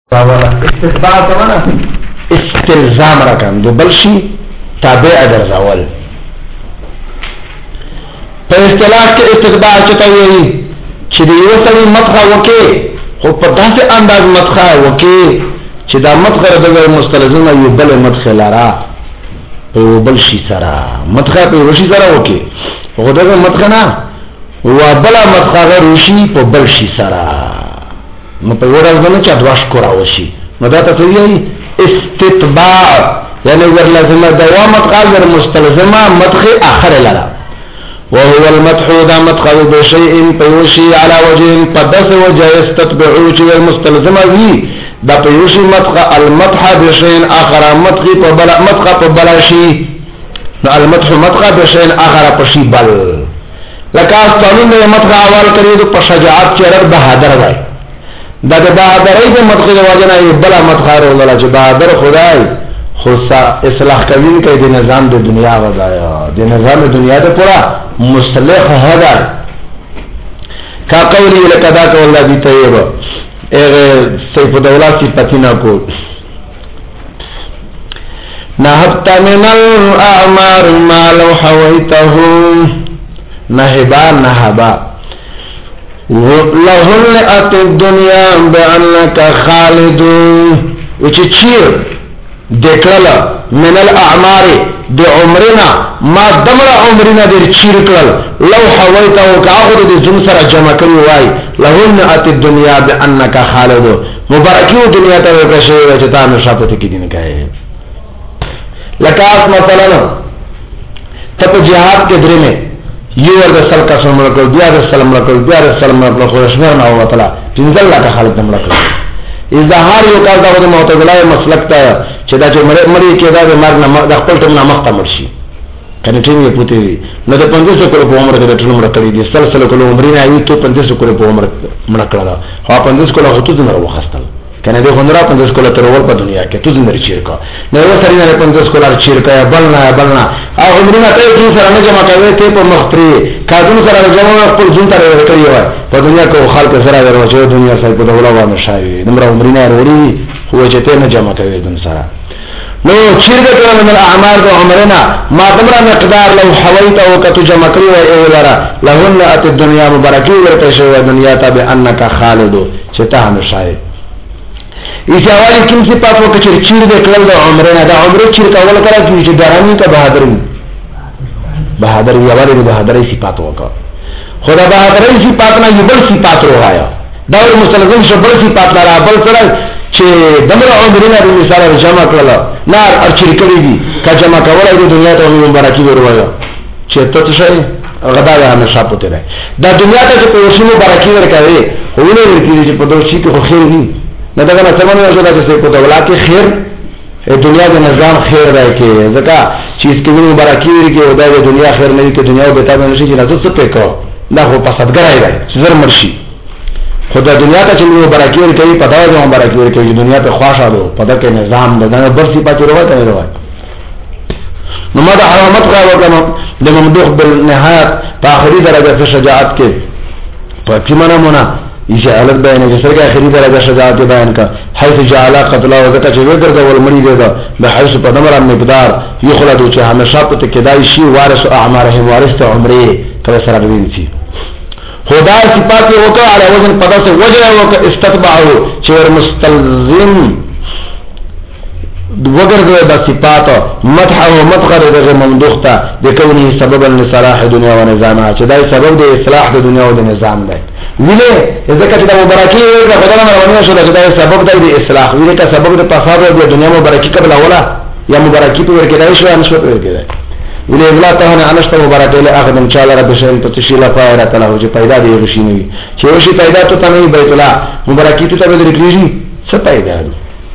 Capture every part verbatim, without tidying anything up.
استتباع سمانا استلزام رکم دو بلشی تابع درزاول پا اصطلاح کے استتباع چتا ہوئی چی دی یو سری مدخا وکی خود پا دا سے انداز مدخا وکی چی دا مدخا ردگر مستلزم یو بل مدخا لارا پا یو بلشی سرا مدخا پا یو سرا وکی خود اگر مدخا نا و بلا مدخا غیر وشی پا بلشی سرا نو په ورځ باندې چې دواش کوراوشي نو دا ته ویي استتباع یعنی ورلازم دوامت غیر مستلزمه مدخ اخر لرا وهو المدح دا مدخ بشيء فيوشي على وجه قدس وجه يستتبعو چې مستلزمه وي دا فيوشي مدخ المدح بشيء اخر مدخ په بل مدخ په بلاشي نو المدح مدخ بشيء اخر پشي بل لکه استعمال مدخ اول کړي په شجاعت چې رب بهادر وای دا د بہادرۍ د مدخل واجنه یو بلا مدخار ولا چې بہادر خدای خو اصلاح کوي کوي د نظام د دنیا وځایا د نظام د دنیا ته پورا مصلح هدا کا قولی لکدا کول دی طیب اغه سیف الدوله صفاتنا کو نهبت من الاعمار ما لو حويته نهبا نهبا لهن ات الدنيا بانك خالد وچچیر دکلا من الاعمار بعمرنا ما دمر عمرنا در چیر کړل لو حويته وكاخذ د جن سره جمع کړی وای لهن ات الدنيا بانك خالد مبارکیو دنیا ته ورکشه چې تا نو شاپته کې دین کای لکاس مثلا ته جهاد کې درې مې یو ورد سل کا سلم رکل بیا رسلم رکل بیا رسلم رکل خوشمر نو وتعالى پنځل لکه خالق دم رکل اظهار یو کار دا د معتزله مسلک ته چې دا چې مړی مړی کې دا د مرګ نه د خپل ټیم نه مخته مرشي کنه ټیم یې پوتې نو د پنځه سو کلو په عمر کې د ټول مړ کړی دي سلسله کلو عمر نه ایو ته پنځه سو کلو په عمر مړ کړل خو پنځه کلو هوتو نه وروخستل کنه دغه غندرا پنځه کلو تر ور په دنیا کې تو زندري چیرکا نو یو سړی نه پنځه کلو چیرکا بلنا بلنا او عمرونه ته چې سره نه جمع کوي ته په مخفري کادون سره جمع خپل ځون تر کړی وای په دنیا کې خلک سره ورچې دنیا سره په دغه وانه شاوي نمبر عمرونه وروړي هو چې ته نه جمع کوي دن سره نو چیرګه من الاعمال د عمرنا ما دمر مقدار لو حويت او کتو جمع کړی وای اولرا لهن ات الدنيا مبارکی ورته شوی دنیا ته بانک خالد چې ته هم شاید ایسا والی کم صفات وکا چیر چیر دے کلل دا عمرنا دا عمر چیر کول کرا کی چیر درانی کا بہادری بہادری والی دا بہادری صفات وکا خدا بہادری صفاتنا یہ بل صفات رو آیا دور مسلزم شو بل صفات لارا بل سرا چه دمر عمرنا دا مثال جمع کلل نار ار چیر کری دی کا جمع کولا دا دنیا تا ہمی مبارکی برو آیا چه تو تشای غدا دا ہمیں شاپو تیرے دا دنیا تا چه پوشی مبارکی ورکاوی خونے ورکی دی چه پدوشی که خو خیر نی نه دا نه سمونه شو دا چې په دولت کې خیر دنیا د نظام خیر راکې ځکه چې اس کې مبارکي ورکې او دا د دنیا خیر نه کې دنیا به تاسو نشي چې تاسو څه پکو دا خو په صدګرای دی زر مرشي خدای دنیا ته چې مبارکي ورکې په دا د مبارکي ورکې دنیا ته خواښاله په دا کې نظام د نه برسي پاتې وروته نه وای نو ما دا علامت را وکړم د ممدوح بالنهایت په اخري درجه شجاعت کې په کیمنه مونږه ایسا علت بیان ہے جسر کے آخری درجہ شجاعت بیان کا حیث جعلا قتلا وزکا چه وگر دا والمری دے دا بحیث پا نمرا مقدار یخلدو چه ہمیشہ پا تکدائی شی وارث اعمارهم وارث تا عمری کبھی سرا ببین سی خدا صفاتی وکا علی وزن پدا سے وجہ وکا استتبعو چه ور مستلزم وگر دا صفات مدح و مدخر دا ممدوخ تا دے کونی سببا لصلاح دنیا و نظامها چه دای سبب دے اصلاح دا دنیا و دا نظام دے ویلے ځکه چې د مبارکي د خدای نه روانه شو دا سبب دی د اصلاح ویلے کا سبب د فساد د دنیا مبارکي قبل اوله یا مبارکي په ورکړای شو ان شو په ورکړای ویلے بلا ته نه انشته مبارکي له اخذ ان شاء الله رب شین په تشیلا فایره تعالی چې پیدا دی غشي نه چې وشي پیدا ته نه بیت الله مبارکي ته به درکړي څه پیدا دی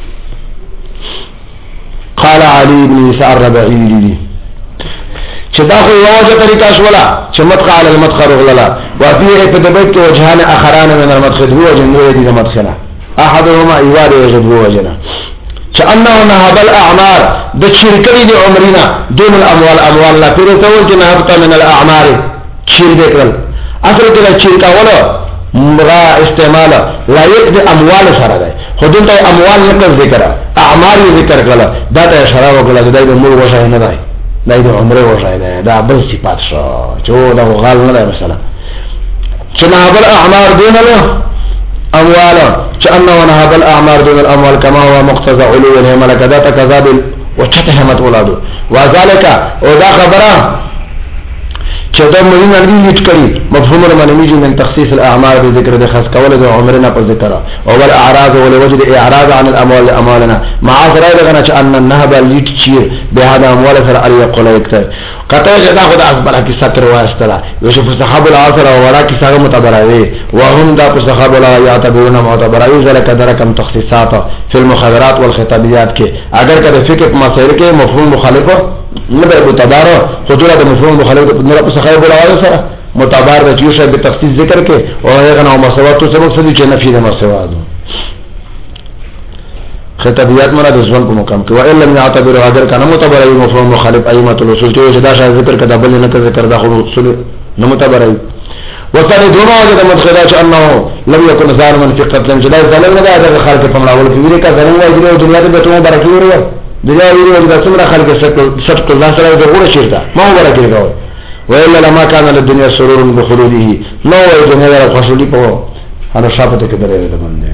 قال علي بن سعد الربيعي چې دا خو یو ځای طریقه شولا چې مدخل علی المدخل غللا وفيه په دبیت کې وجهان اخران من المدخل هو جنوي دي مدخله احدهما ایواد یجد وجهنا چې انه نهب الاعمار د شرکې دي عمرنا دون الاموال اموال لا پیرته ول چې نهبت من الاعمار شرک کړل اصل کې شرک ولا را استعمال لایق د اموال سره ده خودته اموال نقل ذکر اعمال ذکر کړه دا ته اشاره وکړه د دې مور وشای نه ده دا د عمره وشای ده دا بل صفات شو چې دا غال نه ده مثلا چې نهب الاعمار دون له اموال چې انه نهب الاعمار دون الاموال كما هو مقتضى علو الهمه كذا كذاب وتتهمت اولاده وذلك او دا خبره چې دا مهم نه لیټ کړي مفهوم المنیج من تخصیص الاعمال بذكر د خاص کول د عمرنا په ذکر او بل اعراض ول وجد اعراض عن الاموال اموالنا مع ذلك ان ان النهب لیټ چیر به هذا اموال سره اړ یقول یکته کته دا خدای اکبر کی ستر واسطه یوسف صحابه العصر او ورا کی څنګه متبرای وهم دا صحابه لا یعتبرون معتبرای ذلك درکم تخصیصات فی المخابرات والخطابیات کې اگر کده فقه مسائل کې مفهوم مخالف نه به متبار حضور د مفهوم مخالف نه په صحابه بلاوي سره متبار د یوسف به تخصیص ذکر کې او هغه نو مساوات څه مقصد چې نفي د مساوات خطابیات مراد ځوان په مقام کې و الا لم يعتبر اگر کنه متبرای مفهوم مخالف ائمه الاصول چې دا شای ذکر کده بل نه ذکر دا خو اصول نه متبرای وصل دوما وجد مدخلات انه لم يكن ظالما في قتل جدا ظالم نه دا خلق په ملاول کې ویری کا ظلم وایي د دنیا ته به برکت وروي دنیا ویری د څومره خلق سټ الله سره د غوړه شیرته ما برکت کوي وإلا لما كان للدنيا سرور بخلوده نو الدنيا لا خوشالي په انا شاپته کې درې ده باندې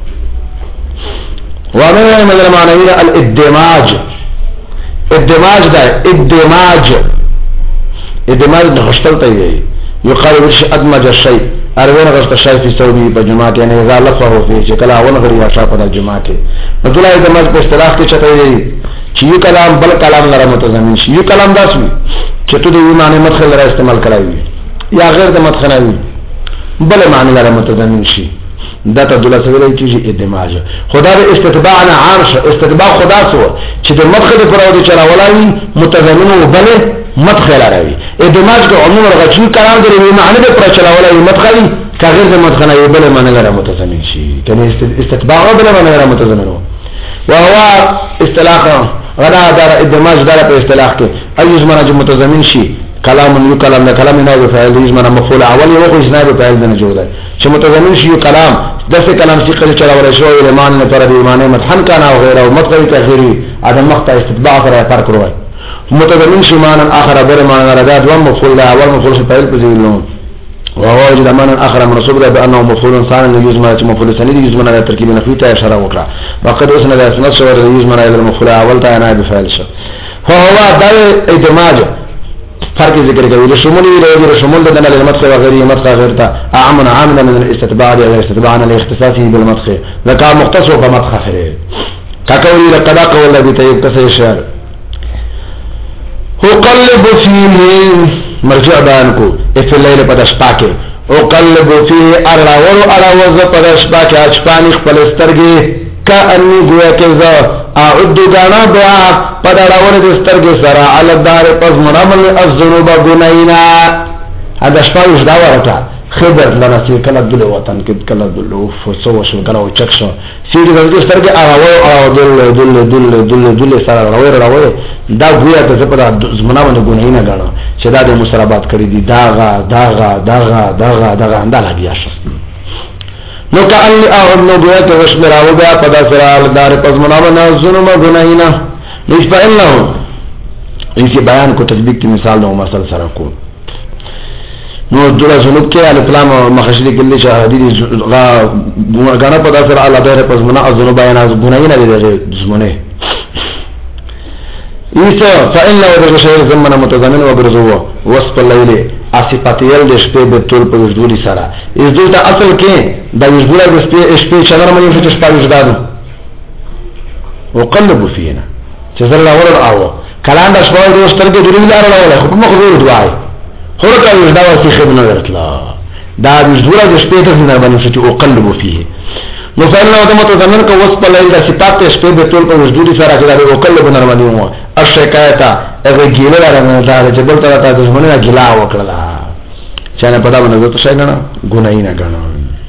وامر من المعنوي الادماج ادماج ده ادماج ادماج د خشتل ته وي يقال وش ادمج الشيء ارونه غشت شي په سعودي په جماعت یعنی اذا لفظه في شکل اول غری یا شاپه د جماعت مطلب ادماج په اصطلاح کې چته وي چې یو کلام بل کلام لره متضمن شي یو کلام داس وي چې ته د معنی مدخل را استعمال کړای یا غیر د مدخل وي بل معنی لره متضمن شي دا ته دله سره ویل کیږي ادماج خدا د استتباع نه عام شو استتباع خدا سو چې د مدخل پر او د چرولای متضمن او بل مدخل راوي ادماج کو عموم رغچی کلام د معنی پر چرولای مدخلي که غیر د مدخل وي بل معنی لره متضمن شي کنه استتباع بل معنی لره متضمن وهو اصطلاح غنا دار ادماج دار په اصطلاح کې ايز منه متضمن شي کلام یو کلام نه کلام نه فاعل ایز منه مفعول اول یو خو اسناد فاعل نه جوړ دی چې متضمن شي کلام دغه کلام چې کله چلا ورشو ایمان نه پر ایمان مدحن کنا او غیره او مطلب تاخيري ادم مقطع استتباع سره فرق وروي متضمن شي معنی اخر بر معنی رضا دوم مفعول اول مفعول فاعل پذیرلو وهو وجد معنى اخر منصوب ده بانه مفعول ثاني يجمع مفعول ثاني يجمع على تركيب نفي ته اشاره وکړه وقد اسند اسناد شو يجمع على المفعول اول ته انا بفعل شو هو ده ادماج فرق ذکر کوي له شمولي له شمول ده نه المدخل وغيره مدخل غير ته عام عام من الاستتباع ده استتباع عن الاختصاصي بالمدخل ذكا مختص بمدخل خير كقول لقد قول الذي تيكسر الشعر هو قلب فيه مرجع بیان کو اف الليل پدش پاکه او قلب فيه اراور اراوز پدش پاکه اچپانی خپل سترګي کا انی گویا کې ز اعد غانا بیا پد اراور د سترګي سره ال دار پس مرامل الذنوب غنینا هدا شپه دا ورته خبر لنا چې کله د وطن کې کله د لوف سو شو کله او چک شو سیدی د سترګي اراور او دل دل دل دل دل سره اراور اراور دا گویا ته په زمونه باندې غنینا غاڼه چې دا د مسربات کړی دي داغه داغه داغه داغه داغه انده بیا شو نو کأن اعد نو گویا ته وشمر او بیا په داسره دار پزمنه باندې ظلم غنینا ليش فإنه یې بیان کو تطبیق کی مثال نو مثال سره کو نو دغه ظلم کې الکلام مخشدي کې چې حدیث غا غاڼه په داسره الله دار پزمنه ظلم بیان از غنینا دي زمونه ایسا فإنه ودرغ شهر زمنا متضمن وبرزوه وصف الليل اصفاتیل د شپې به ټول په وجودي سره از دوی ته اصل کې د وجودي د شپې شپې چلر مې چې شپه وجدادو وقلب فينا چې زر لا ور او کلام د شپې د سترګې د لار ولا خو په مخ ور دوای خو کا وجدا ورته خدمت ورتلا دا وجودي د شپې ته نه باندې چې وقلب فيه نو فإنه متضمن کو وصف الليل د صفات شپې به ټول په وجودي سره کې د وقلب نرمالي مو الشکایتا اغه ګیله لرنه دا چې بل تر ته دښمنه ګیلا وکړه چې نه پتا باندې ته څنګه نه ګناي نه غنو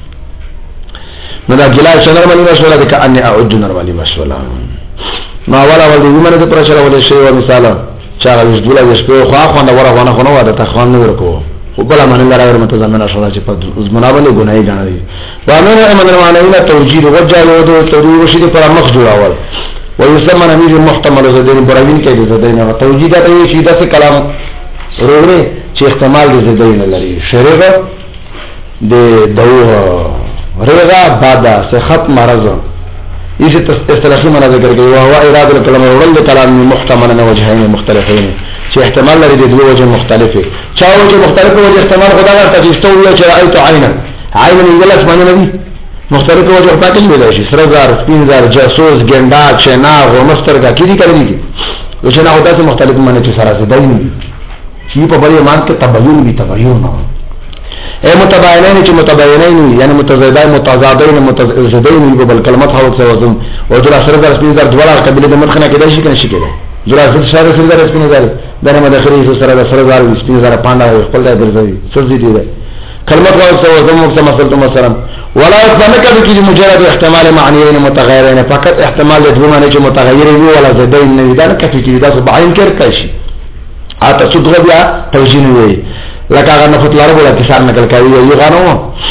نو دا ګیلا څنګه باندې مشوره ده کأني اعد نرمالي مشوره ما ولا ول دې منه پر چر ولې شی او مثال چا وجدوله شپې خو خو نه وره خو نه وره ته خو نه ورکو خو بلا من الله راغره متضمن شوه چې په منابله ګناي غاڼي وامنه من المعنوي توجيه وجالو دو توجيه وشي پر مخ جوړاول ويسمى نميذ محتمل زدين براوین کې د زدين او توجيه دا شي د کلام وروره چې احتمال د زدين لري شریغه د دوه رغا بادا صحت مرض ايش اصطلاحي معنا ذکر کوي او هو اراده الكلام ورل كلام محتمل وجهين مختلفين چې احتمال لري د دوه وجه مختلفه چاو چې مختلفه وجه احتمال خدای ته تجستو چې رايت عينا عين الجلس معنی نه مختلف وجه پاتې ویل شي سرزار سپینزار جاسوس ګندا چنا غمسترګه کیدی کړی دي چې نه هوتا څه مختلف معنی چې سره زده دي چې په بل ایمان کې تبین وی تبین نه اے متباینین چې متباینین یعنی متضادین متضادین متضادین په بل کلمات هاو څه وزم او جرا سرزار سپینزار دواړه قبيله د مدخنه کې دای شي کنه شي کېږي جرا سرزار سپینزار سپینزار دغه مدخري سره سرزار سپینزار پاندا خپل ځای درځي سرزي دي كلمات واو وزم مثلا مثلا ولا يتمكن بك مجرد احتمال معنيين متغيرين فقط احتمال دو معنی چې متغیر وي ولا زدين نه دا کفي چې دا بعین کړ کشي اته صدغه بیا توجین وي لکه هغه نفت لاره ولا کسان نقل کوي یو غانو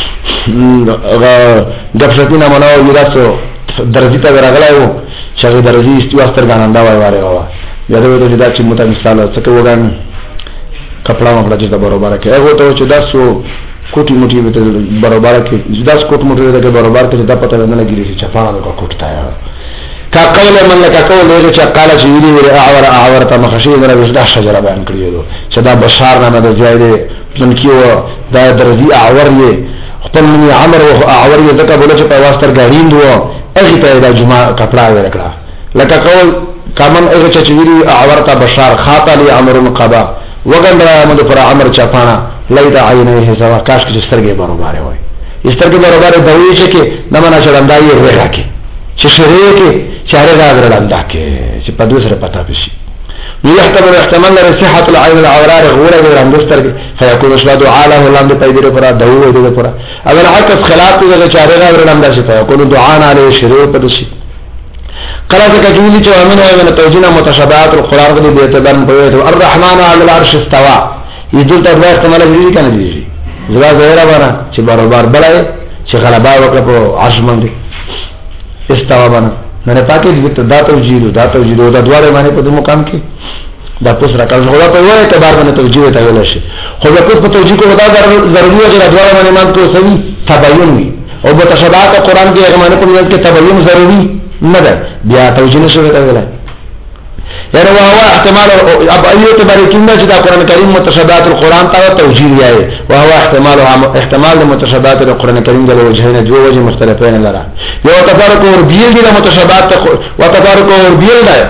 دفترونه منو یو تاسو درجه ته راغلایو چې درجه استواستر غانندا وای واره وا یاده وته چې دا چې مت مثال څه کوګان کپڑا مخلا چې دا برابر کې هغه ته چې دا سو کوټي موټي به برابر کې داس کوټ موټي دغه برابر کې دا پته نه لګیږي چې چپاړه کو کوټتا یا کا قول من لك قول له چې قال چې ویلي ویل اعور اعور ته مخشي نه راځي دا شجره بیان کړیو چې دا بشار نامه د زیاده من کیو دا درځي اعور یې خپل من عمر او اعور یې ځکه بوله چې په واسطه غاړین دوه اغه ته دا جمعه کپڑا ورکړه لکه قول کمن اغه چې ویلي اعور ته بشار خاطلی عمر قبا وګندره مد پر عمر چپانا لیدا عینه سوا کاش کې سترګې برابر وای سترګې برابر د وی چې کې نمونه چلندای ورغه کې چې شریعه کې چاره راغلندا کې چې په دوسره پتا پشي نو يحتمل احتمال صحه العين العورار غوره ورندسترګې فيكون شهادو عاله لاندې پیدره پر دغه دغه پر اگر عکس خلاف دغه چاره راغلندا شي فيكون دعاء علی شریعه پدشي قال ذلك جميل جو امنه من توجينا متشابهات القران دې به اعتبار په الرحمن على العرش استوى یذل ته احتمال دې کنه دي زړه زهره باندې چې برابر بلای چې غلبا وکړه په عرش باندې استوى باندې نه پاتې دې ته دا توجيه دا توجيه دا دواره باندې په مقام کې دا پوس راکړل خو دا په یو اعتبار باندې توجيه ته ویل شي خو دا پوس په توجيه کو دا ضروري دی چې دواره باندې مان ته سوي تبين وي او په تشابهات قران کې هغه باندې په یو کې تبين ضروري نه ده بیا توجيه نشو ته ویل یعنی وهو احتمال اب ايو تباركين چې دا قران کریم متشابهات القران ته توجيه دی وهو احتمال احتمال متشابهات القران کریم د وجهین دو وجه مختلفین لرا یو تفارق اور بیل دی متشابهات او تفارق اور بیل دی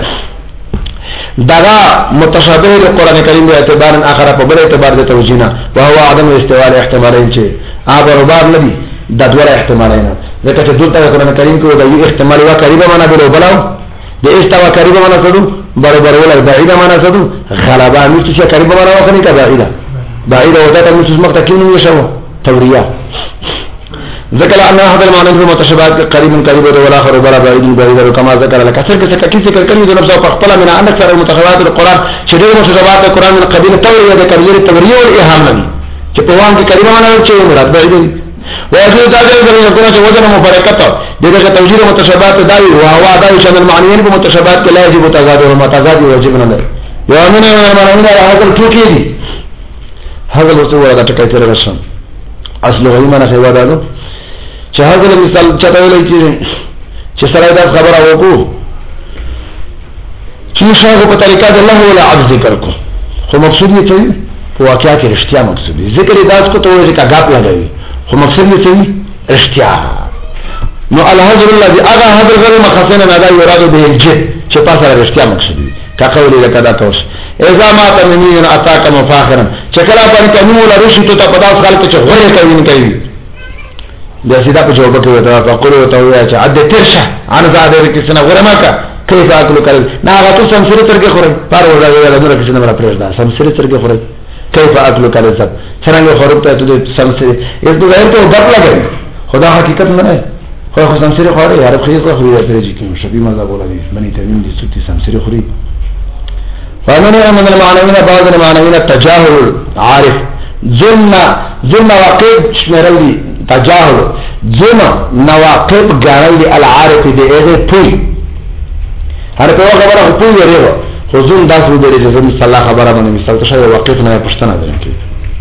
دغه متشابه القران کریم په اعتبار اخر په بل اعتبار د توجیه وهو عدم استواء احتمالین چې ا برابر ندي د دوه احتمالین ځکه چې دلته قران کریم کې د یو احتمال وا قریبه معنا به بلاو د استوا قریبه معنا څه برابر ولا بعیده معنا څه غلبا نو چې قریبه معنا وکړي کا بعیده بعیده ودا ته موږ مخکې نو شو توریه ذکر ان هذا المعنى المتشابهات قريب قريب والاخر بلا بعيد بعيد كما ذكر لك اثر كذا كيف ذكر كلمه نفسه فاختلف من عندك اكثر المتشابهات القران شديد المتشابهات القران من قبيل التوريه ذكر التوريه والاهانه چې په وان کې کلمه معنا چې مراد بعيد ويجوز ذلك ان يكون وزن مفارقته دغه توجيه متشابهات دای او هوا دای چې المعنيين بمتشابهات لا يجب تضاد ومتضاد واجب نه يومنا المعنيين هذا التوكي دي هذا الوصول ولا تكاثر رسم اصل غيما نه ودانو چې هغه مثال چته ویل کی چې سره دا خبره وکړو چې شاغه په طریقه د الله ولا عبد ذکر کو خو مقصود یې څه په واقعیا کې رښتیا مقصود دی ذکر داس کو ته وایي چې غاپ لګوي خو مقصود یې څه رښتیا نو الحجر الذي اغا حضر غیر مخصن نه دا یراد به الجد چې پاسه رښتیا مقصود دی کا قول لك دا توس اذا ما تمنين اتاك مفاخرا چې کله باندې کمو ولا رشي ته په داس خلک چې غوړې کوي نه کوي د سیدا په جواب کې وتا فقره وتا ویا چې عد ترشه ان زاده کې څنګه غره کا کیف اكل کړ نه هغه تو سمسری ترګه خوري پر ودا ویل دغه کې څنګه پرېږ دا سمسری ترګه خوري کیف اكل کړ څنګه خورته ته سمسری یو د غیر ته ډپ لګي خدا حقیقت نه نه خو خو سمسری خوري یار خو یې خوري پرېږي کې شبي مزه بولا دي بني تمیم دي سوتي سمسری خوري فمن من المعنوين بعض المعنوين التجاهل عارف ځن ځن نواقب شمرل دي تجاهل ځن نواقب ګڼل دي العارف دي هغه پوي هر په خبره پوي ورېو خو ځن داسې ودرې چې زموږ صلی الله خبره باندې مثال ته شوی واقف نه پښتنه ده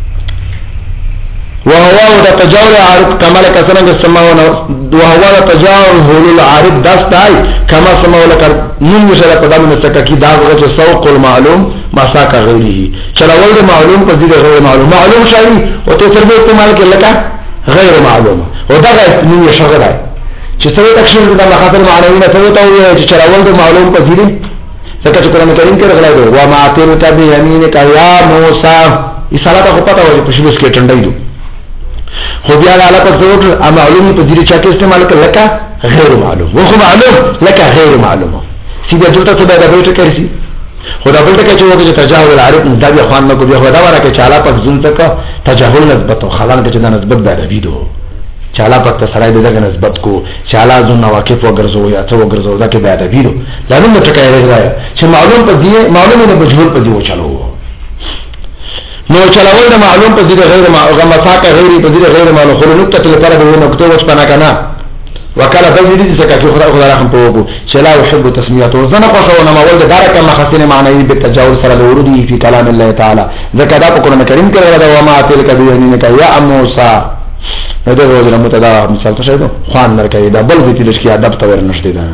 وهو ده تجاور عارف كما لك سنن السماوات وهو ده تجاور هول العارف داستای كما سماو لك من مشره قدام مسکه کی دا وجه سوق المعلوم ما ساق غیره چلول ده معلوم په دې غیر معلوم معلوم شای او ته سره استعمال کې لکه غیر معلوم او دا من شغله چې سره تکشیر د مخاطر معنوي نه ته ته چې چلول ده معلوم په دې څنګه چې قرآن کریم کې راغلی دی و ما تلک بیمینک یا موسی ایصالات خو پتا وایي په شلوس کې ټنډای دو خو بیا د علاقه څوک ا معلوم په دې چې کې استعمال کړه لکه غیر معلوم وخو معلوم لکه غیر معلوم سیده دلته څه دا به ته کوي خدا بل ته چې وګړي تجاهل العارف دا بیا خوان نه کو بیا خدا ورکه چې علاقه زون تک تجاهل نسبت او خلان کې چې نسبت دا ویدو چالا پک سړی دغه نسبت کو چالا زون واقف وګرځو یا څو وګرځو دا کې بیا دا ویدو دا نو ټکای راځي چې معلوم په دې معلوم نه مجهول په دې و چلو نو چلاول د معلوم په دې غیر معلوم مساک غیر په دې غیر معلوم خو نقطه لپاره به نقطه وڅ پنا کنه وکاله د دې څخه چې خدای خدای رحم په وګو چې لا يحب تسميته وزنه خو نو مول د دارک مخصن معنی په تجاوز سره ورودي په کلام الله تعالی ذکر دا په قرآن کریم کې راځي او ما تلک بيمينك يا موسی دا ورځ متدا مثال ته شه خوان درکې دا بل دې لږ کې ادب ته ورنشته ده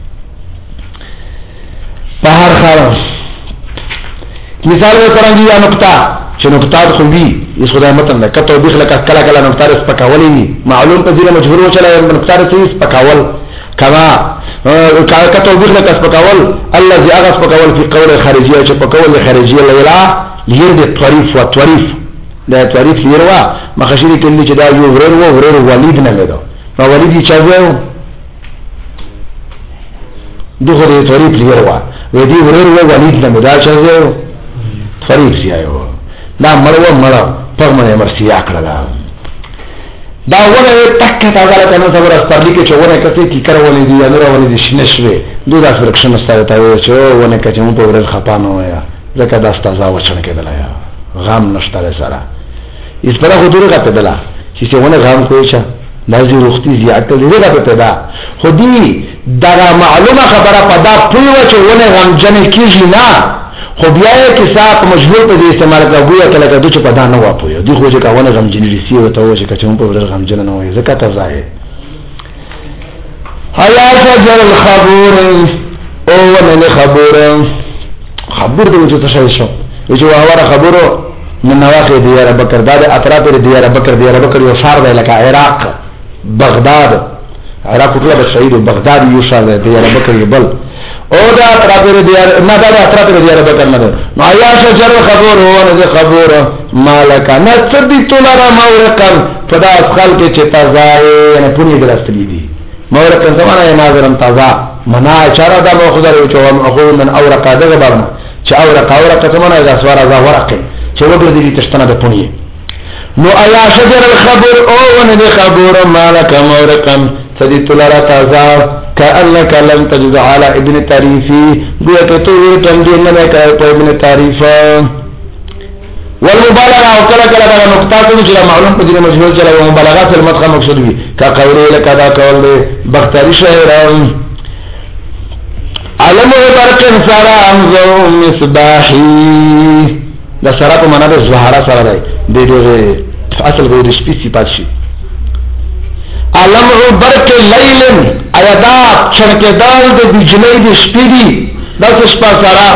په هر حال مثال ورته یا نقطه چې نقطات خو بي اس خدای متن ده کته بخله کله کله نقطات سپکاولې معلوم په دې مجبور و چلای نقطات سې سپکاول کما کته بخله سپکاول الذي اغس سپکاول په قول خارجيه چې په قول خارجيه لیلا لیر د طریف و طریف دا طریف لیروا مخشری کلی چې دا یو ورور و ورور ولید نه لیدو نو ولید چې وایو دغه د طریف لیروا و دې ورور و ولید نه دا چې وایو طریف سیایو دا مړو مړو په مې مرسیا کړل دا ونه تک ته دا کنه صبر استرلی کې چې ونه کته کی کړولې دي انور ولې دي شنشوي دوه داس ورکشن ستاره ته وي چې ونه کته مو په ورځ خپانه ویا ځکه دا ستاسو وچن کېدل یا غام نشته سره اس پر خو دوره کته دلا چې ونه غام کوي چې لازم وختي زیاته دې راته دا خو دې دا معلومه خبره پدا پوي و چې ونه غام جن کیږي نه خو بیا کې صاحب مجبور په دې استعمال کوي کله کله چې په دا نه واپوي دوی خو چې کاونه غم جنري سی وته و چې کچون په ورځ غم جن نه وي زکات ځای حیا شجر الخبور او ونه خبر خبر دې چې تاسو شو چې واره خبرو من نواقع دیار بکر دا اطراف دیار بکر دیار بکر یو شهر دی لکه عراق بغداد عراق ټول شهید بغداد یو شهر دی دیار بکر بل او دا اطراف دیار نه دا اطراف دیار بکر نه نو یا شجر خبر او نه خبر مالک نصدی تولرا مورکن فدا اسخال کې چې تازه نه پونی درستلی دي مورکن زمانه ناظرم تازه منا اشاره دا مو خدای او چوم اخو من اورق دغه برنه چې اورق اورق زمانه دا سوار ازا ورقه چې وګړي دي تشتنه د پونی نو ایا شجر الخبر او نه خبر مالک مورکن سدی تولرا تازه كأنك لم تجد على ابن تعريفي بيك تور تمدين لك ابن تعريف والمبالغه وكلا كلا كلا نقطات جو معلوم بدون مجهول چلا مبالغات المدخل مقصود بي كقول لك دا قول بختاري شعر علم برق سرا انزو مصباحي دا سرا په معنا د زهرا سره دی د اصل به د شپې صفات شي علم برق لیل ایدا چرکه دال د بجلی د شپې دی د شپه سره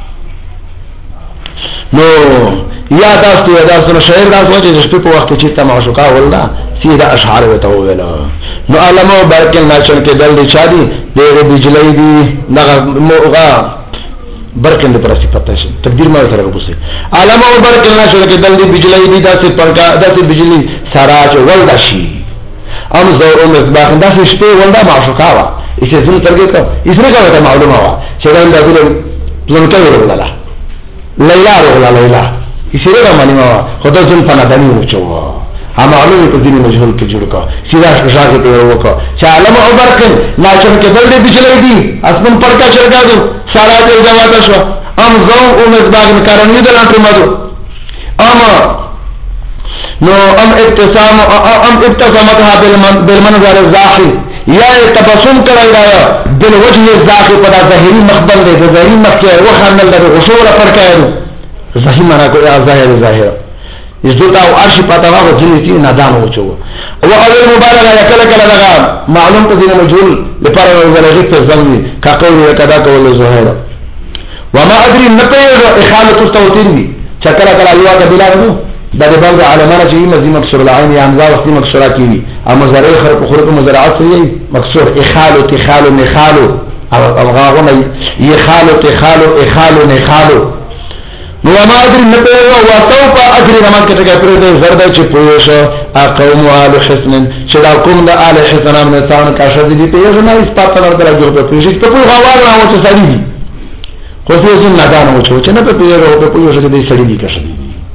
نو یا تاسو یا تاسو شاعر تاسو چې شپې په وخت چې تم معشوقه ولدا سیده اشعار وته ویلا نو علم برق نه چرکه دال د چا دی د بجلی دی دغه موغه برق د پر صفات شي تقدیر ما سره وبسه علم برق نه چرکه دال د بجلی دی داسې پرکا داسې بجلی سره چې ولدا شي ام زو او مصباح دا شپه ولدا معشوقه وا ایسه زن ترګه کو اسره کا معلومه وا چې دا د پلان کې ورغلا لیلا ورغلا لیلا اسره ما معلومه وا خدای زن پنا دني وچو ها معلومه په دې مجهول کې جوړ کا سیدا شاګه ته وروکا چې علم او برکن ناچن کې بل دې بچلې دي اسمن پړکا چرګا دو سارا دې جواب شو ام زو او مصباح کارن دې لاټه مدو ام نو ام ابتسام ام ابتسامتها بالمنظر الزاخي یا تبسم کړی دا بل وجه الزاخي په ظاهري مخبل دی ظاهري مخکې وخندل د غشور پر کړو ظاهري معنا کوي ظاهر ظاهر یزدل او عرش پتا واغ جنتی نادان وچو او اول مبالغه کله کله لگا معلوم ته دین مجهول لپاره ولغه ته ځنی کا قول کدا کول ظاهر وما ادري نقير اخاله التوتين چکلا کلا یوا کبیلا نو د دې بعض علماء چې مزي مکسور العين یا امزا وختي مکسوره کیږي اما زرع خرق خرق مزرعات یې مکسور اخالو تخالو نخالو او غاغونه یخالو تخالو اخالو نخالو نو ما ادري نقير وسوف ادري لما کته پر دې زرد چې پوښه اقوم آل حسن چې دا کوم د آل حسن امن ثان کا شد دي په یوه نه اسپات نه درجه په پوښه په په غواره او څه سړي دي خو څه نه دانو چې نه په پیرو په پوښه دې سړي دي کا شد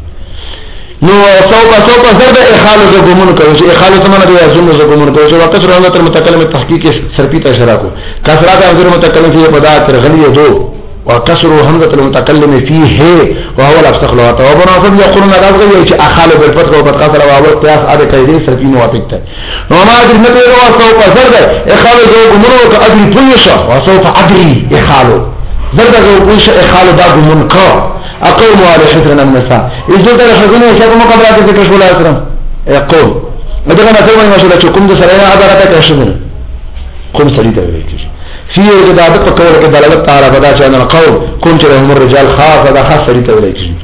نو سوف سوف زرد اخالو ز ګمون کوي چې اخالو سمونه دی ازم ز ګمون کوي چې وقت سره تر متکلم تحقیق سرپی ته اشاره کو کثرات غیر متکلم فيه بدا تر غنی دو وكسر همزه المتكلم فيه وهو الافصح له وبنا فضل يقولون هذا غير چې اخالو بالفتح وبالكسر او قياس اده کوي سرپی موافق ته نو ما دې نه دی او سوف زرد اخالو ز ګمون او ادري پوښه وسوف ادري اخالو زرد ز پوښه اخالو دا ګمون کو اقوم على حسن النساء اذا ترى حزن شاف مقابلات ذكر شو لازم يقوم مدغه نه څه مشوره چې کوم د سره نه عبارت ته شوم کوم سړي ته ویل کیږي فيه عبادت په کول کې دلالت تعالی بدا چې ان القوم کوم چې هم الرجال خاص دا خاص سړي ته ویل کیږي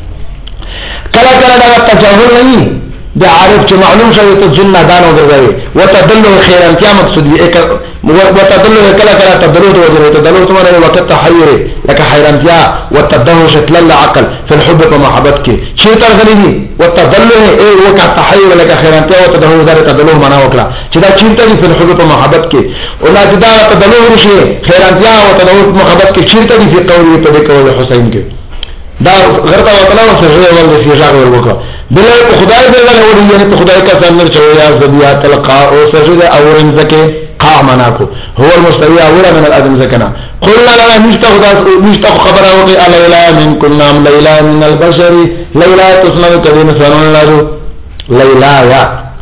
کله کله دا تجاهل نه د عارف چې معلوم شوی ته جن دانو ورغوي وتدل خيرا کیا مقصود دی ایک وتدل کله کله تدلو وجه تدلو تمره وقت تحیر لك حیرانتیا وتدهش تلل عقل في الحب ومحبت کې چې تر غلي وتدل اي وقت تحیر لك حیرانتیا وتدهش دار تدلو معنا وکړه چې دا چې تر في الحب ومحبت کې او لا تدا تدلو ورشي حیرانتیا وتدهش محبت کې چې تر في قول په قول حسین کې دا غرض او طلب سره ول دي ژغ ورکو بل خدای دې له وړي یعنی په خدای کا څنګه چوي یا ذبیات القاء او سجود او رمزکه قا مناکو هو المستوي اولا من الادم زکنا قلنا لنا مشتاق مشتاق خبره وقي ليلى من كنا ليلى من البشر ليلى تسمع كلمه سنن الله ليلى يا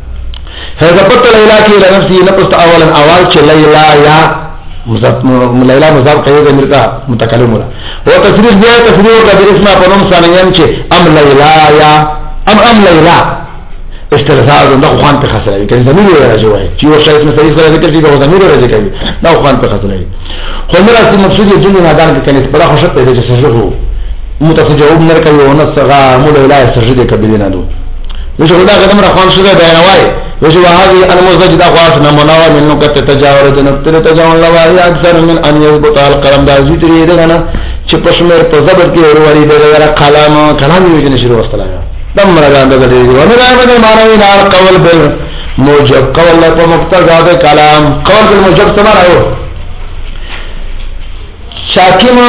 هذا قلت ليلى كي لنفسي نفس اولا اول چې ليلى يا مضاف ليلى مضاف قيد مرتا متكلم ولا هو تصريف بیا تصريف کا اسم په نوم ثانیان چې ام ليلى يا ام ام ليلى استرزاء ده خوان په خسرای کړي زمير راځي وای چې یو شای اسمه صحیح سره ذکر کیږي او زمير راځي کوي دا خوان په خسرای خو مراد مقصود یې جن نه دان کې کني په خو شته چې سجده متفجعون نر کوي او نصغا مول لا سجده کبیره نه دو وجه دا قدم را خوان شوه بیان وای وجه هذه المزجد اخواس نمنا من نقطه تجاور جنت تجاور لوای اکثر من ان يثبت القلم دا ذکر یې دغه چې پښمر په زبر کې وروړي دغه کلام کلام یې جن شروع واستلا دم مرغان دغه دی ونه راځي معنی نه قول بل موجب قول په مقتضا د کلام قول بل موجب څه رايو شاکما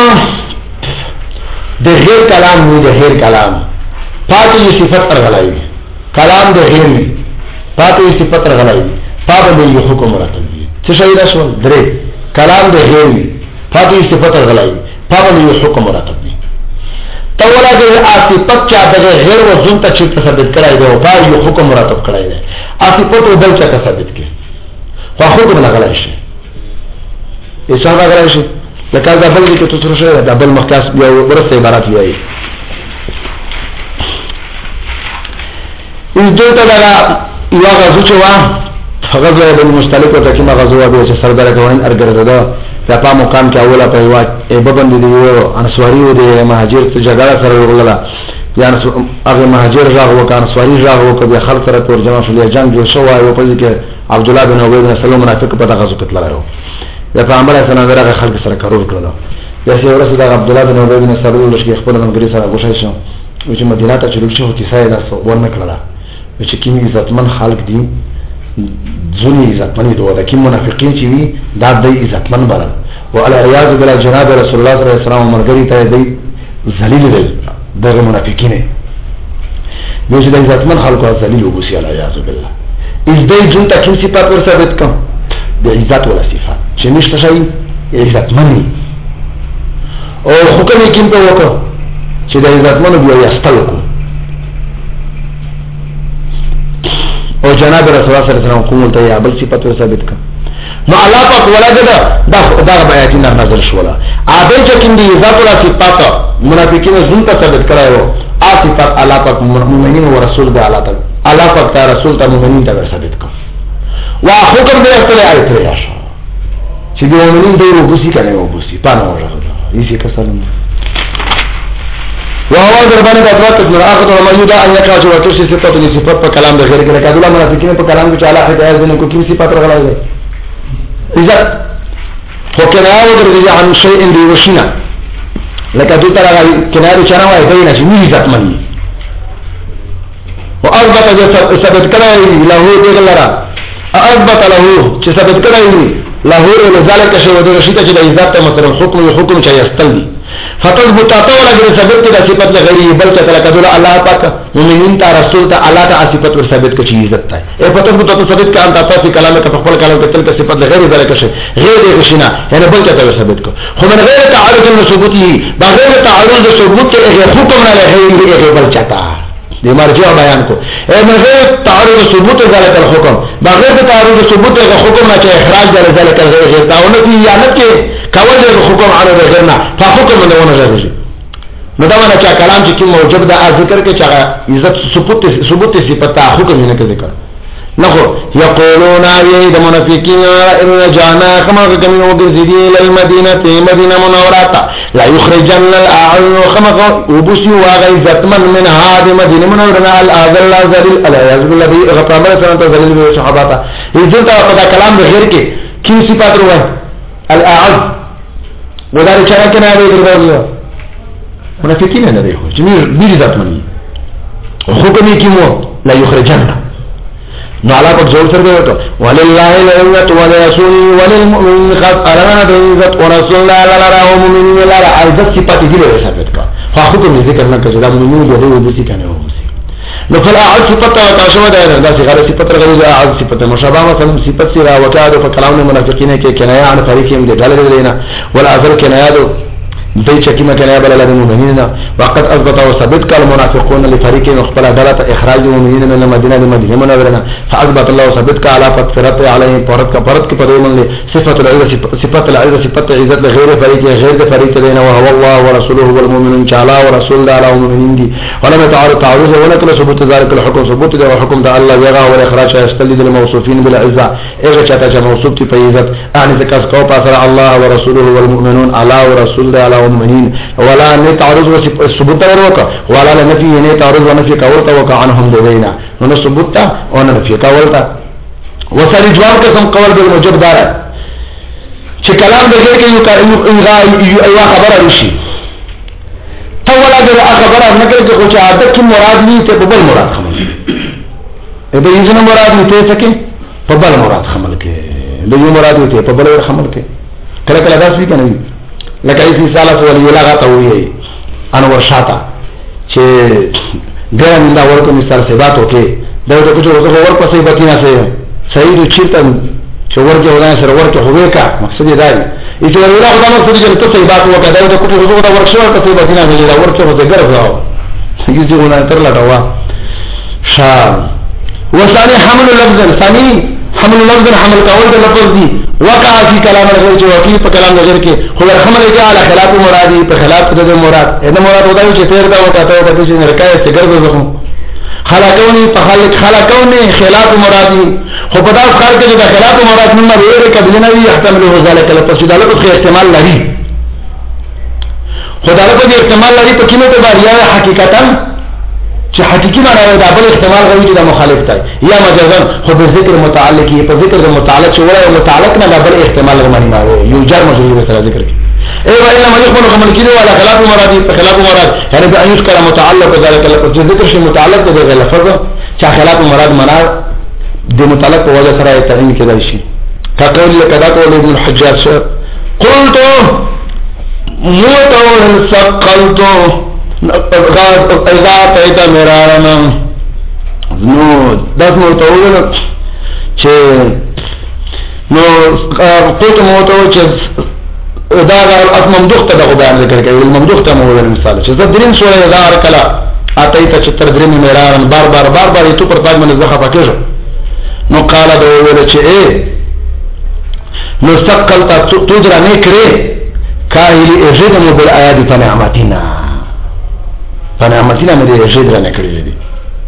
د غیر کلام نه د غیر کلام پاتې صفت ورغلای کلام د غیر نه پاتې صفت ورغلای پاتې د حکم مرتب دي څه شي راشو درې کلام د غیر نه پاتې صفت ورغلای پاتې د حکم مرتب دي تولا د صفت چا د غیر و ځون ته چې ثابت کړای دی او پای یو حکم مرتب کړای دی صفت او بل چا ثابت کړي خو حکم نه غلای شي ایسا غلای شي لکه دا بل کې ته تر شوی دا بل مخکاس بیا ورسته عبارت وایي ان دته دا یو غزو چې وا غزوه بن مستلق ته کومه غزوه به چې سردار کوین ارګردا دا په مقام کې اوله په یو ایبه باندې دی انصاری و دی مهاجر ته جګړه سره ورغله یعنی هغه مهاجر راغو کان انصاری راغو کبه خلک سره ترجمه شولې جنگ جو شو او په دې کې عبد الله بن ابي بن سلام منافق په دغه غزو کې تلایو دا په عمله سره دغه خلک سره کارول کړل یا چې ورسې د عبد الله بن ابي بن سلول لشي خپل منګري سره غوښه شو چې مدینه ته چلو شو چې سایه تاسو ونه کړل چې کیمي عزتمن خلک دي ځونی عزتمن دي او د کیم منافقین چې وي دا د عزتمن بلل او العیاذ بالله جناب رسول الله صلی الله علیه وسلم مرګري ته دی ذلیل دی دغه منافقین نو چې د عزتمن خلکو ذلیل وبسي العیاذ بالله از دې جون ته کوم صفات ور ثابت کوم د عزت ولا صفات چې نشته شي عزتمن او حکم یې کوم په وکړه چې د عزتمن بیا یستل کو او جناب رسول الله صلی الله علیه وسلم کوم ته یا بل صفات ثابت کړ نو الله پاک ولګه دا دا بیات نازل شولا اده چې کیندي ذات الله صفات منافقین زون ته ثابت کړایو ا صفات الله پاک مؤمنین او رسول دی الله تعالی الله پاک ته رسول ته مؤمنین ته ثابت کړ وا حکم دې خپل آیت راشه چې د مؤمنین دی وګسی کنه وګسی پانه ورغله یې څه کسلم وهو ضربان الأدوات ابن الآخر وما يدعى أن يقع جواتوش صفات لصفات په کلام د غیر کې لکه دغه منافقین په کلام کې چاله هدايت دنه کو کیسې صفات راغلي اذا فكنا ودرجه عن شيء دي وشنا لکه دوی تر هغه کناره چانه وای دی نه چې وی ذات مني واثبت ثبت کړه له دغلرا اثبت له چې ثبت کړه له ذلك شيء ودغه شي چې د ذات مطلب حکم حکم چا یستل فتثبت تطول اجر ثبت کړه صفات لغیر بل چې تل کذل الله پاک مومنین ته رسول ته الله ته صفات ور ثابت کړي چې عزت ته اے فتثبت ثبت کړه انت په کلام کې خپل کلام کې تل صفات لغیر ذلك شيء غیر دې شينا یعنی بل چې ته ثابت کړه خو من غیر تعارض الثبوت بغیر تعارض ثبوت کې حکم نه لغیر بل چاته دې مرجع بیان کو اے بغیر تعارض ثبوت ذلك الحكم بغیر تعارض ثبوت کا حکم نه چې اخراج ذلك غیر داونه کی یانت کې کول د حکم عن غیرنا فحکم نه ونه راځي نو دا ونه چې کلام چې کوم موجب دا ذکر کې چې عزت ثبوت ثبوت صفات حکم نه کې ذکر نو یقولون ای د منافقین ان جانا كما كم وجزدي الى المدينه مدينه منوره لا يخرجن الاعين خمق وبسي وغيظت من من هذه مدينه منوره الاذل ذل الا يذل الذي غطامر سنت ذل صحابه عزت او کلام غیر کې کی صفات روای الاعز ودار چا کنه دی ګرځول منافقین نه دی خو چې میر ذات مني حکم یې کیمو لا یخرجن نو علا پاک زور سر گئے تو وَلِلَّهِ الْعِزَّةُ وَلِرَسُولِهِ وَلِلْمُؤْمِنِينَ خاص ارغنا دو عزت ورسول اللہ لرا ومؤمنین لرا عزت صفاتی دل ہے ثابت کا فاخوکم ذکر نہ کہ مومنین جو ہے وہ کہنے ہو نو فلا اعز صفت وتعشوا دائره دا صغار صفت غیر اعز صفت مشابه مثلا صفت سرا وكاد فكلام المنافقين كي كنايه عن فريقهم دي دلاله لنا ولا اذر كنايه دي چکیما کنایا بل المؤمنین وقد اثبت وثبت المنافقون لفريق مخبل دلت اخراج المؤمنين من المدينه لمدينه منوره فاثبت الله وثبت على فترت عليه فرت کا فرت کی پدومن له صفه العزه صفه العزه صفه عزت غیر فريق غیر فريق دینا وهو الله ورسوله والمؤمنون تعالى ورسول الله على المؤمنين دي ولم تعارض تعارض ولا كل ثبوت ذلك الحكم ثبوت ده حكم ده الله يغا والاخراج يستلد الموصوفين بالعزه اذا چاته موصوف في عزت ان ذکر کو پاسر الله ورسوله والمؤمنون على ورسول الله على المؤمنين ولا نتعرض ثبوت ورکا ولا نفي نتعرض ونفي کورتا وکا عنهم دینا نو ثبوت او نفي کورتا وصل جواب قسم قول بالموجب دار چې کلام دغه کې یو یو خبره رشي تو ولا د خبره نه کوي چې عادت کی مراد نه ته په بل مراد خمل ای به یې مراد نه ته څه کې په بل مراد خمل کې له یو مراد ته په بل خمل کې کله کله داسې کنه لکه ایسی سالس ولی لغا تا ہوئی انور شاتا چه گرم اندا ورکو مستر سے باتو کے دوتا کچھ ورکو ورکو سی بکینا سے سعیدو چیرتا چه ورکی خدای سر ورکی خوبی کا مقصد دائی ایسی ولی لغا خدا مقصد جن تو سی باتو وکا دوتا کچھ ورکو دا ورکشو ورکو سی بکینا سے جدا ورکی خود گرف داو ایسی گونا تر لٹا ہوا شام وثانی حمل لفظ ثانی حمل لفظ حمل قول ده لفظ دي وقع في كلام الغير جو وفي په کلام غیر کې خو حمل دي على خلاف مرادي په خلاف د مراد اې مراد ودای چې تیر دا وته ته د چې رکای سګر زخم خلقوني په خلق خلقوني خلاف مرادي خو په داس خلق کې د خلاف مراد من غیر کبل نه وي احتمال ذلك لفظ دا له خو احتمال لري خدای له په احتمال لري په کینه ته باریا حقیقتا چې حقيقي معنی دا بل احتمال غوي چې دا مخالف دی یا مجازن خو به ذکر متعلق یې په ذکر د متعلق چې وایي متعلق نه بل احتمال غوړي ما یو جار مجرور سره ذکر کی اي وایي لما يكون خمل کینه ولا خلاف مراد په خلاف مراد یعنی به ایوس کلام متعلق ذلك لفظ ذکر شي متعلق د لفظ چې خلاف مراد معنا د متعلق په وجه سره تعین کېدای شي کقول کدا قول ابن الحجاج قلت موت ثقلت اذا تيت مرارنا نو داس نو تقول چې نو قلت موتو چې دا اس ممدوخ ته د بیان ذکر کوي الممدوخ ته مو ول مثال چې درین سورې هزار کلا اتیت چې تر درین مرارن بار بار بار بار تو پر پاج باندې ځخه پکېږي نو قال دا ویل چې اے نو ثقلت تدرا نکره کاهلی اجدمو بالآیات فنعمتنا فنعمتنا مدی اجدرا نکره دی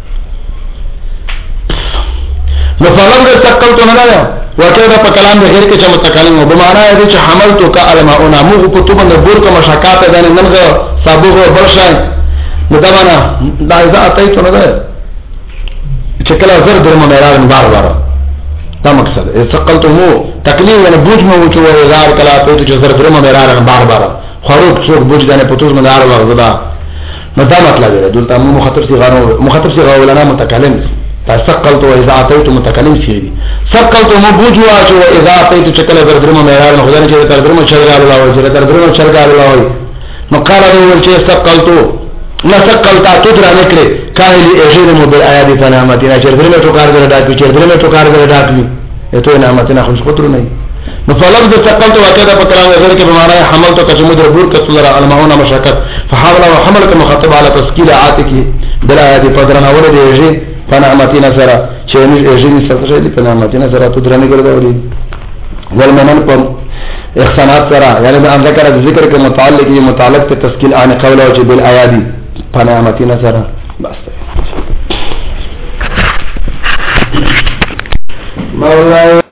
نو فلنگ ثقلتو ندا وکیدا پا کلام بغیر که چا متکلم بمعنی ہے چې حملتو کا علماؤنا موغو کتوبن بور کا مشاکات دانی نمغ سابوغ برشای نو دمانا دا ازا اتایتو ندا چکلا زر درم میرارن بار بار دا مقصد ثقلتو مو تکلیف یعنی بوج مو چو ازار کلا اتایتو چو زر درم میرارن بار بار خروب سوک بوج دانی پتوز مدار بار دا نو دا مطلب ہے دولتا مو مخاطب سی غانو مخاطب سی غاولنا متکلم ثقلت واذا اتيت متكلم سيدي ثقلت مبوج واچو واذا اتيت شكل درما ميرال خدانه چې تر درما شرګال الله او چې تر درما شرګال الله نو قال له چې ثقلت لا ثقلت تدرا نکړي کاهلی اجر مو بالآیات فنعمتنا چې درما تو کار غره داتو چې درما تو کار غره داتو ته نعمتنا خوش قدر نه نو فلفظ ثقلت وكذا فكلام غير کې بمعنى حملت كجمود ربور كسر المعون مشقت فحاول وحملك مخاطب على تسكيل عاتك بالآيات فدرنا ولد اجر فنعمتنا سرا چینی اجنی سره دي فنعمتنا سرا تو درنه ګرځولي ولمنن په احسانات سرا یعنی د ذکر ذکر کې متعلق دي متعلق ته تشکیل ان قول او بالآیات فنعمتنا سرا بس مولا